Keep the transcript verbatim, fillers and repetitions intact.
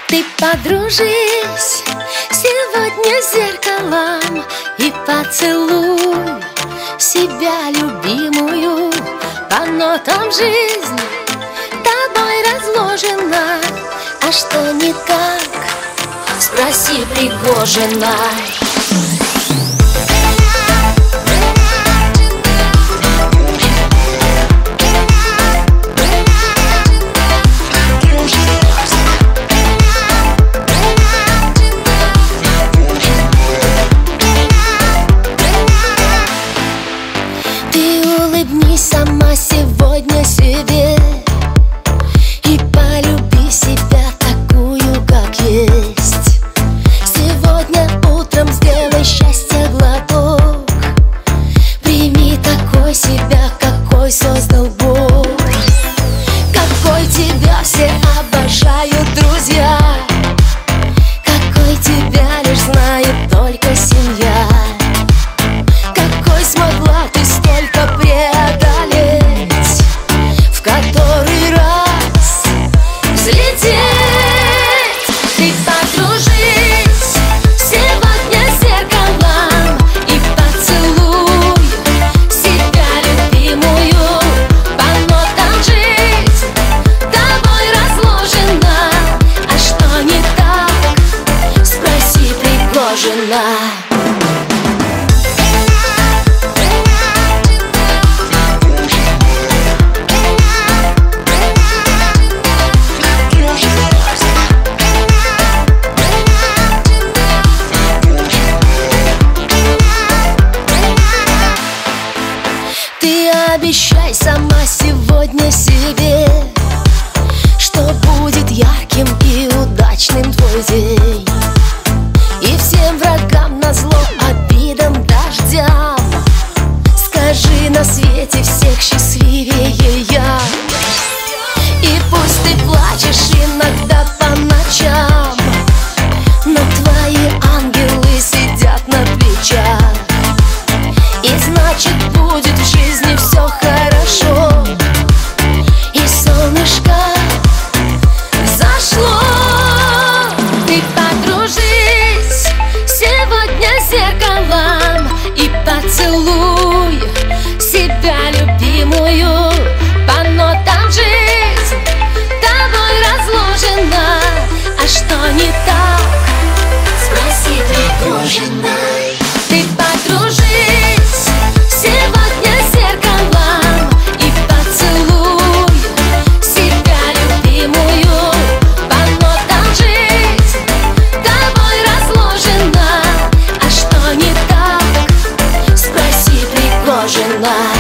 Ты подружись сегодня с зеркалом и поцелуй себя любимую. По нотам жизнь тобой разложена, а что не так, спроси Пригожиной. Улыбнись сама сегодня себе и полюби себя такую, как есть. Сегодня утром сделай счастье глоток. Прими такой себя, какой создал Бог. Какой тебя все обожают друзья, какой тебя лишь знает только семья. Какой смогла ты столько преодолеть, в который раз взлететь. Ты подружись сегодня с зеркалом и поцелуй себя любимую. По нотам жизнь тобой разложена, а что не так, спроси Пригожина. Ты обещай сама сегодня себе, что будет ярким и удачным твой день. И всем врагам назло, обидам, дождям скажи: на свете всех счастливее я. И пусть ты плачешь иногда по ночам, но твои ангелы сидят на плечах. И значит будет в жизни все хорошо, и солнышко зашло. Ты подружись сегодня с зеркалом и поцелуй себя любимую. По нотам жизнь тобой разложена, а что не так, спроси Пригожиной. Ты подружись сегодня с зеркалом и поцелуй себя любимую. По нотам жизнь тобой разложена, а что не так, спроси Пригожиной.